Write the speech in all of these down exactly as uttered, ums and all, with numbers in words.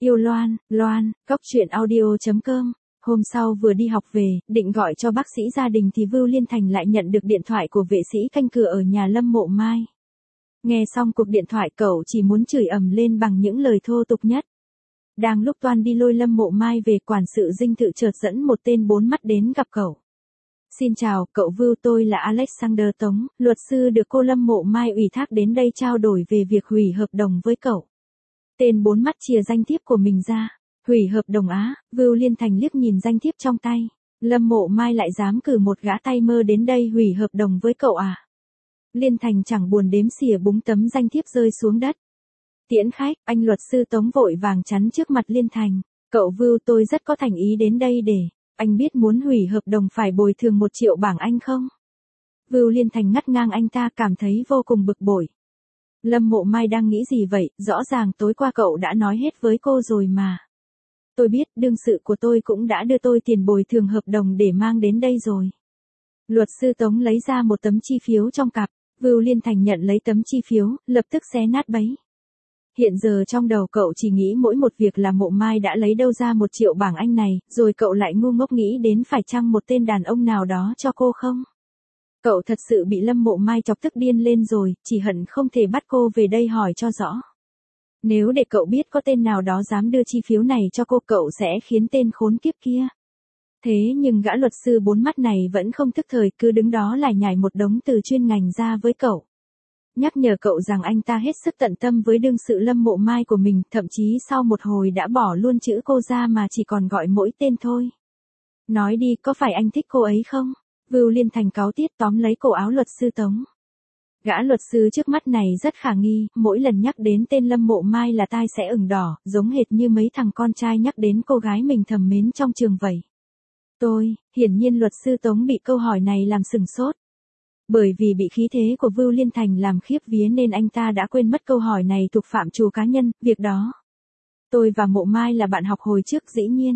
Yêu Loan, Loan, Cóc truyện audio chấm com. Hôm sau vừa đi học về, định gọi cho bác sĩ gia đình thì Vưu Liên Thành lại nhận được điện thoại của vệ sĩ canh cửa ở nhà Lâm Mộ Mai. Nghe xong cuộc điện thoại cậu chỉ muốn chửi ầm lên bằng những lời thô tục nhất. Đang lúc toan đi lôi Lâm Mộ Mai về, quản sự dinh thự chợt dẫn một tên bốn mắt đến gặp cậu. Xin chào, cậu Vưu, tôi là Alexander Tống, luật sư được cô Lâm Mộ Mai ủy thác đến đây trao đổi về việc hủy hợp đồng với cậu. Tên bốn mắt chìa danh thiếp của mình ra. Hủy hợp đồng á? Vưu Liên Thành liếc nhìn danh thiếp trong tay. Lâm Mộ Mai lại dám cử một gã tay mơ đến đây hủy hợp đồng với cậu à? Liên Thành chẳng buồn đếm xỉa búng tấm danh thiếp rơi xuống đất. Tiễn khách, anh luật sư Tống vội vàng chắn trước mặt Liên Thành. Cậu Vưu, tôi rất có thành ý đến đây để, anh biết muốn hủy hợp đồng phải bồi thường một triệu bảng Anh không? Vưu Liên Thành ngắt ngang anh ta, cảm thấy vô cùng bực bội. Lâm Mộ Mai đang nghĩ gì vậy, rõ ràng tối qua cậu đã nói hết với cô rồi mà. Tôi biết, đương sự của tôi cũng đã đưa tôi tiền bồi thường hợp đồng để mang đến đây rồi. Luật sư Tống lấy ra một tấm chi phiếu trong cặp. Vưu Liên Thành nhận lấy tấm chi phiếu, lập tức xé nát bấy. Hiện giờ trong đầu cậu chỉ nghĩ mỗi một việc là Mộ Mai đã lấy đâu ra một triệu bảng Anh này, rồi cậu lại ngu ngốc nghĩ đến phải chăng một tên đàn ông nào đó cho cô không? Cậu thật sự bị Lâm Mộ Mai chọc tức điên lên rồi, chỉ hận không thể bắt cô về đây hỏi cho rõ. Nếu để cậu biết có tên nào đó dám đưa chi phiếu này cho cô, cậu sẽ khiến tên khốn kiếp kia. Thế nhưng gã luật sư bốn mắt này vẫn không thức thời, cứ đứng đó lải nhải một đống từ chuyên ngành ra với cậu. Nhắc nhở cậu rằng anh ta hết sức tận tâm với đương sự Lâm Mộ Mai của mình, thậm chí sau một hồi đã bỏ luôn chữ cô ra mà chỉ còn gọi mỗi tên thôi. Nói đi, có phải anh thích cô ấy không? Vưu Liên Thành cáu tiết tóm lấy cổ áo luật sư Tống. Gã luật sư trước mắt này rất khả nghi, mỗi lần nhắc đến tên Lâm Mộ Mai là tai sẽ ửng đỏ, giống hệt như mấy thằng con trai nhắc đến cô gái mình thầm mến trong trường vậy. Tôi, hiển nhiên luật sư Tống bị câu hỏi này làm sừng sốt. Bởi vì bị khí thế của Vưu Liên Thành làm khiếp vía nên anh ta đã quên mất câu hỏi này thuộc phạm trù cá nhân, việc đó. Tôi và Mộ Mai là bạn học hồi trước, dĩ nhiên.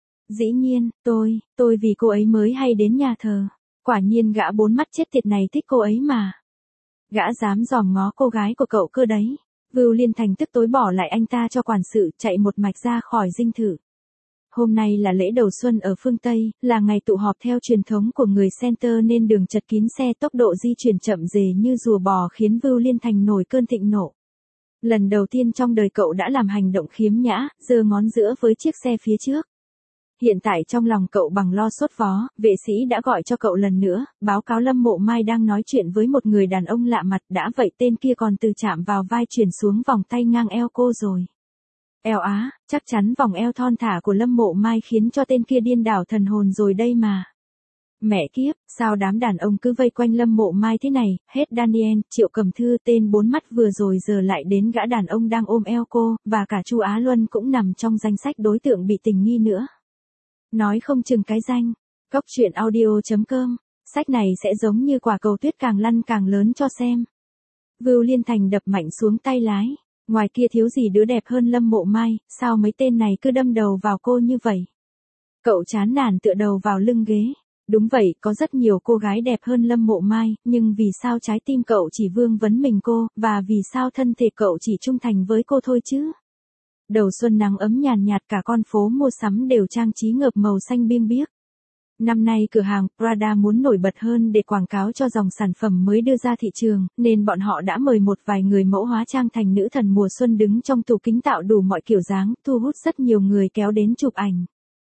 Dĩ nhiên, tôi, tôi vì cô ấy mới hay đến nhà thờ. Quả nhiên gã bốn mắt chết tiệt này thích cô ấy mà. Gã dám dòm ngó cô gái của cậu cơ đấy. Vưu Liên Thành tức tối bỏ lại anh ta cho quản sự, chạy một mạch ra khỏi dinh thự. Hôm nay là lễ đầu xuân ở phương Tây, là ngày tụ họp theo truyền thống của người Center nên đường chật kín xe, tốc độ di chuyển chậm rề như rùa bò khiến Vưu Liên Thành nổi cơn thịnh nộ. Lần đầu tiên trong đời cậu đã làm hành động khiếm nhã, giơ ngón giữa với chiếc xe phía trước. Hiện tại trong lòng cậu bằng lo sốt vó, vệ sĩ đã gọi cho cậu lần nữa, báo cáo Lâm Mộ Mai đang nói chuyện với một người đàn ông lạ mặt, đã vậy tên kia còn từ chạm vào vai chuyển xuống vòng tay ngang eo cô rồi. Eo á, chắc chắn vòng eo thon thả của Lâm Mộ Mai khiến cho tên kia điên đảo thần hồn rồi đây mà. Mẹ kiếp, sao đám đàn ông cứ vây quanh Lâm Mộ Mai thế này, hết Daniel, Triệu Cầm Thư, tên bốn mắt vừa rồi giờ lại đến gã đàn ông đang ôm eo cô, và cả Chu Á Luân cũng nằm trong danh sách đối tượng bị tình nghi nữa. Nói không chừng cái danh, Cóc truyện audio chấm com, sách này sẽ giống như quả cầu tuyết càng lăn càng lớn cho xem. Vưu Liên Thành đập mạnh xuống tay lái. Ngoài kia thiếu gì đứa đẹp hơn Lâm Mộ Mai, sao mấy tên này cứ đâm đầu vào cô như vậy? Cậu chán nản tựa đầu vào lưng ghế. Đúng vậy, có rất nhiều cô gái đẹp hơn Lâm Mộ Mai, nhưng vì sao trái tim cậu chỉ vương vấn mình cô, và vì sao thân thể cậu chỉ trung thành với cô thôi chứ? Đầu xuân nắng ấm nhàn nhạt, cả con phố mua sắm đều trang trí ngợp màu xanh biêng biếc. Năm nay cửa hàng Prada muốn nổi bật hơn để quảng cáo cho dòng sản phẩm mới đưa ra thị trường, nên bọn họ đã mời một vài người mẫu hóa trang thành nữ thần mùa xuân đứng trong tủ kính tạo đủ mọi kiểu dáng, thu hút rất nhiều người kéo đến chụp ảnh.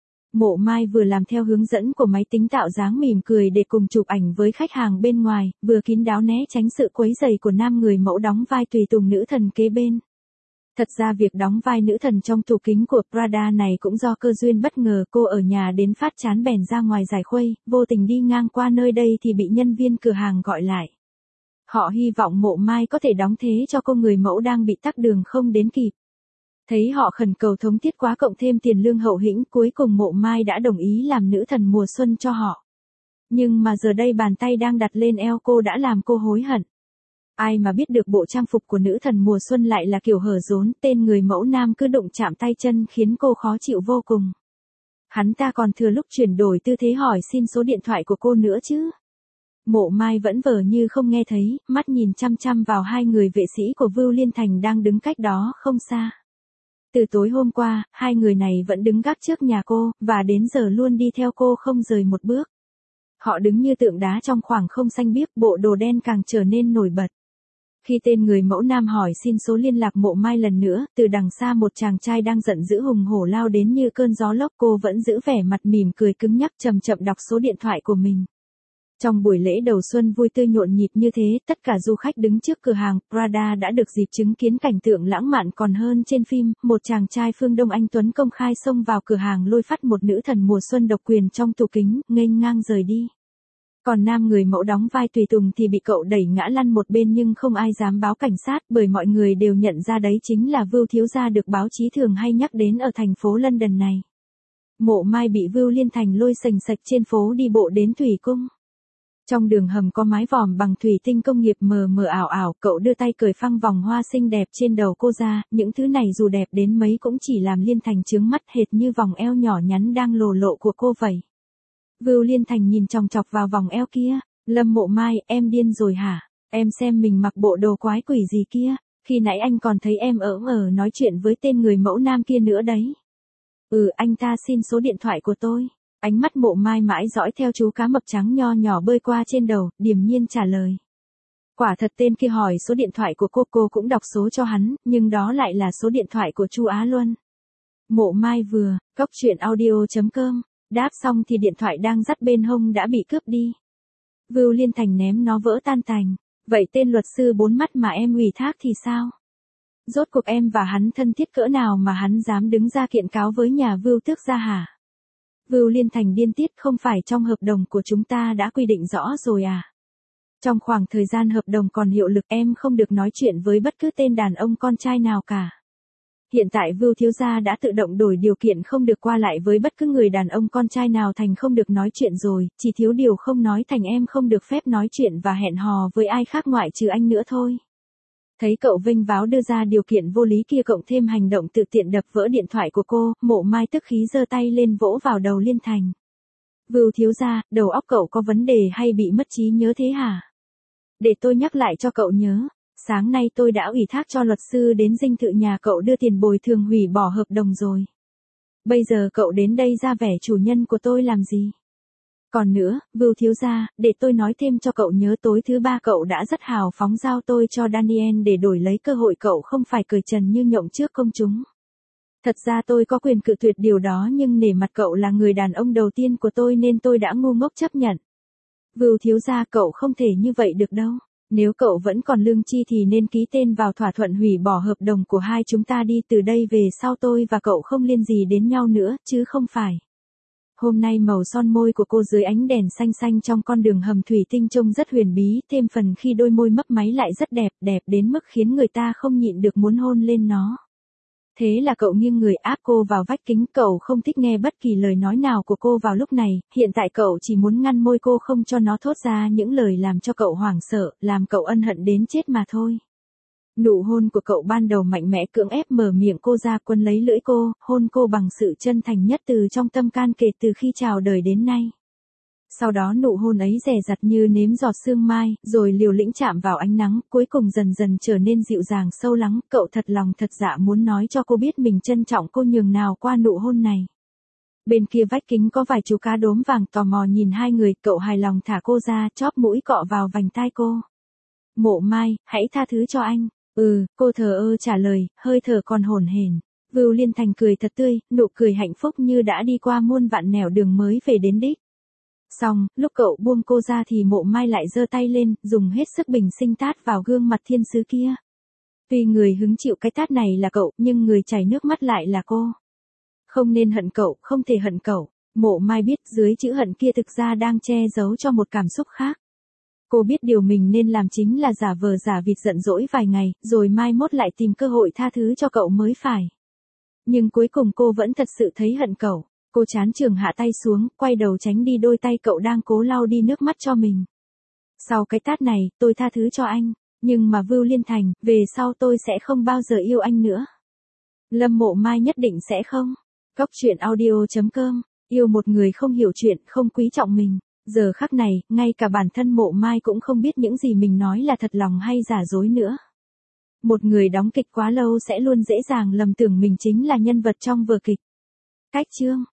Mộ Mai vừa làm theo hướng dẫn của máy tính tạo dáng mỉm cười để cùng chụp ảnh với khách hàng bên ngoài, vừa kín đáo né tránh sự quấy rầy của nam người mẫu đóng vai tùy tùng nữ thần kế bên. Thật ra việc đóng vai nữ thần trong tủ kính của Prada này cũng do cơ duyên bất ngờ, cô ở nhà đến phát chán bèn ra ngoài giải khuây, vô tình đi ngang qua nơi đây thì bị nhân viên cửa hàng gọi lại. Họ hy vọng Mộ Mai có thể đóng thế cho cô người mẫu đang bị tắc đường không đến kịp. Thấy họ khẩn cầu thống thiết quá cộng thêm tiền lương hậu hĩnh, cuối cùng Mộ Mai đã đồng ý làm nữ thần mùa xuân cho họ. Nhưng mà giờ đây bàn tay đang đặt lên eo cô đã làm cô hối hận. Ai mà biết được bộ trang phục của nữ thần mùa xuân lại là kiểu hở rốn, tên người mẫu nam cứ đụng chạm tay chân khiến cô khó chịu vô cùng. Hắn ta còn thừa lúc chuyển đổi tư thế hỏi xin số điện thoại của cô nữa chứ. Mộ Mai vẫn vờ như không nghe thấy, mắt nhìn chăm chăm vào hai người vệ sĩ của Vưu Liên Thành đang đứng cách đó không xa. Từ tối hôm qua, hai người này vẫn đứng gác trước nhà cô, và đến giờ luôn đi theo cô không rời một bước. Họ đứng như tượng đá trong khoảng không xanh biếc, bộ đồ đen càng trở nên nổi bật. Khi tên người mẫu nam hỏi xin số liên lạc Mộ Mai lần nữa, từ đằng xa một chàng trai đang giận dữ hùng hổ lao đến như cơn gió lốc, cô vẫn giữ vẻ mặt mỉm cười cứng nhắc chậm chậm đọc số điện thoại của mình. Trong buổi lễ đầu xuân vui tươi nhộn nhịp như thế, tất cả du khách đứng trước cửa hàng Prada đã được dịp chứng kiến cảnh tượng lãng mạn còn hơn trên phim, một chàng trai phương Đông anh tuấn công khai xông vào cửa hàng lôi phắt một nữ thần mùa xuân độc quyền trong tủ kính, nghênh ngang rời đi. Còn nam người mẫu đóng vai tùy tùng thì bị cậu đẩy ngã lăn một bên nhưng không ai dám báo cảnh sát bởi mọi người đều nhận ra đấy chính là Vưu thiếu gia được báo chí thường hay nhắc đến ở thành phố London này. Mộ Mai bị Vưu Liên Thành lôi sành sạch trên phố đi bộ đến Thủy Cung. Trong đường hầm có mái vòm bằng thủy tinh công nghiệp mờ mờ ảo ảo, cậu đưa tay cởi phăng vòng hoa xinh đẹp trên đầu cô ra, những thứ này dù đẹp đến mấy cũng chỉ làm Liên Thành chướng mắt hệt như vòng eo nhỏ nhắn đang lồ lộ của cô vậy. Vưu Liên Thành nhìn chòng chọc vào vòng eo kia, Lâm Mộ Mai, em điên rồi hả? Em xem mình mặc bộ đồ quái quỷ gì kia, khi nãy anh còn thấy em ở ở nói chuyện với tên người mẫu nam kia nữa đấy. Ừ, anh ta xin số điện thoại của tôi. Ánh mắt Mộ Mai mãi dõi theo chú cá mập trắng nho nhỏ bơi qua trên đầu, điềm nhiên trả lời. Quả thật tên kia hỏi số điện thoại của cô, cô cũng đọc số cho hắn, nhưng đó lại là số điện thoại của Chu Á Luân. Mộ Mai vừa, cốc truyện audio chấm com, đáp xong thì điện thoại đang dắt bên hông đã bị cướp đi. Vưu Liên Thành ném nó vỡ tan tành. Vậy tên luật sư bốn mắt mà em ủy thác thì sao? Rốt cuộc em và hắn thân thiết cỡ nào mà hắn dám đứng ra kiện cáo với nhà Vưu tước gia hả? Vưu Liên Thành điên tiết, không phải trong hợp đồng của chúng ta đã quy định rõ rồi à? Trong khoảng thời gian hợp đồng còn hiệu lực em không được nói chuyện với bất cứ tên đàn ông con trai nào cả. Hiện tại Vưu thiếu gia đã tự động đổi điều kiện không được qua lại với bất cứ người đàn ông con trai nào thành không được nói chuyện rồi, chỉ thiếu điều không nói thành em không được phép nói chuyện và hẹn hò với ai khác ngoại trừ anh nữa thôi. Thấy cậu vênh váo đưa ra điều kiện vô lý kia cộng thêm hành động tự tiện đập vỡ điện thoại của cô, Mộ Mai tức khí giơ tay lên vỗ vào đầu Liên Thành. Vưu thiếu gia, đầu óc cậu có vấn đề hay bị mất trí nhớ thế hả? Để tôi nhắc lại cho cậu nhớ. Sáng nay tôi đã ủy thác cho luật sư đến dinh thự nhà cậu đưa tiền bồi thường hủy bỏ hợp đồng rồi. Bây giờ cậu đến đây ra vẻ chủ nhân của tôi làm gì? Còn nữa, Vưu thiếu gia, để tôi nói thêm cho cậu nhớ tối thứ ba cậu đã rất hào phóng giao tôi cho Daniel để đổi lấy cơ hội cậu không phải cởi trần như nhộng trước công chúng. Thật ra tôi có quyền cự tuyệt điều đó nhưng nể mặt cậu là người đàn ông đầu tiên của tôi nên tôi đã ngu ngốc chấp nhận. Vưu thiếu gia, cậu không thể như vậy được đâu. Nếu cậu vẫn còn lương tri thì nên ký tên vào thỏa thuận hủy bỏ hợp đồng của hai chúng ta đi, từ đây về sau tôi và cậu không liên gì đến nhau nữa, chứ không phải. Hôm nay màu son môi của cô dưới ánh đèn xanh xanh trong con đường hầm thủy tinh trông rất huyền bí, thêm phần khi đôi môi mấp máy lại rất đẹp, đẹp đến mức khiến người ta không nhịn được muốn hôn lên nó. Thế là cậu nghiêng người áp cô vào vách kính, cậu không thích nghe bất kỳ lời nói nào của cô vào lúc này, hiện tại cậu chỉ muốn ngăn môi cô không cho nó thốt ra những lời làm cho cậu hoảng sợ, làm cậu ân hận đến chết mà thôi. Nụ hôn của cậu ban đầu mạnh mẽ cưỡng ép mở miệng cô ra, quấn lấy lưỡi cô, hôn cô bằng sự chân thành nhất từ trong tâm can kể từ khi chào đời đến nay. Sau đó nụ hôn ấy dè dặt như nếm giọt sương mai, rồi liều lĩnh chạm vào ánh nắng, cuối cùng dần dần trở nên dịu dàng sâu lắng, cậu thật lòng thật dạ muốn nói cho cô biết mình trân trọng cô nhường nào qua nụ hôn này. Bên kia vách kính có vài chú cá đốm vàng tò mò nhìn hai người, cậu hài lòng thả cô ra, chóp mũi cọ vào vành tai cô. Mộ Mai, hãy tha thứ cho anh. Ừ, cô thờ ơ trả lời, hơi thở còn hổn hển. Vưu Liên Thành cười thật tươi, nụ cười hạnh phúc như đã đi qua muôn vạn nẻo đường mới về đến đích. Xong, lúc cậu buông cô ra thì Mộ Mai lại giơ tay lên, dùng hết sức bình sinh tát vào gương mặt thiên sứ kia. Tuy người hứng chịu cái tát này là cậu, nhưng người chảy nước mắt lại là cô. Không nên hận cậu, không thể hận cậu. Mộ Mai biết dưới chữ hận kia thực ra đang che giấu cho một cảm xúc khác. Cô biết điều mình nên làm chính là giả vờ giả vịt giận dỗi vài ngày, rồi mai mốt lại tìm cơ hội tha thứ cho cậu mới phải. Nhưng cuối cùng cô vẫn thật sự thấy hận cậu. Cô chán chường hạ tay xuống, quay đầu tránh đi đôi tay cậu đang cố lau đi nước mắt cho mình. Sau cái tát này, tôi tha thứ cho anh. Nhưng mà Vưu Liên Thành, về sau tôi sẽ không bao giờ yêu anh nữa. Lâm Mộ Mai nhất định sẽ không. Cốc truyện audio chấm com, yêu một người không hiểu chuyện, không quý trọng mình. Giờ khắc này, ngay cả bản thân Mộ Mai cũng không biết những gì mình nói là thật lòng hay giả dối nữa. Một người đóng kịch quá lâu sẽ luôn dễ dàng lầm tưởng mình chính là nhân vật trong vở kịch. Cách chương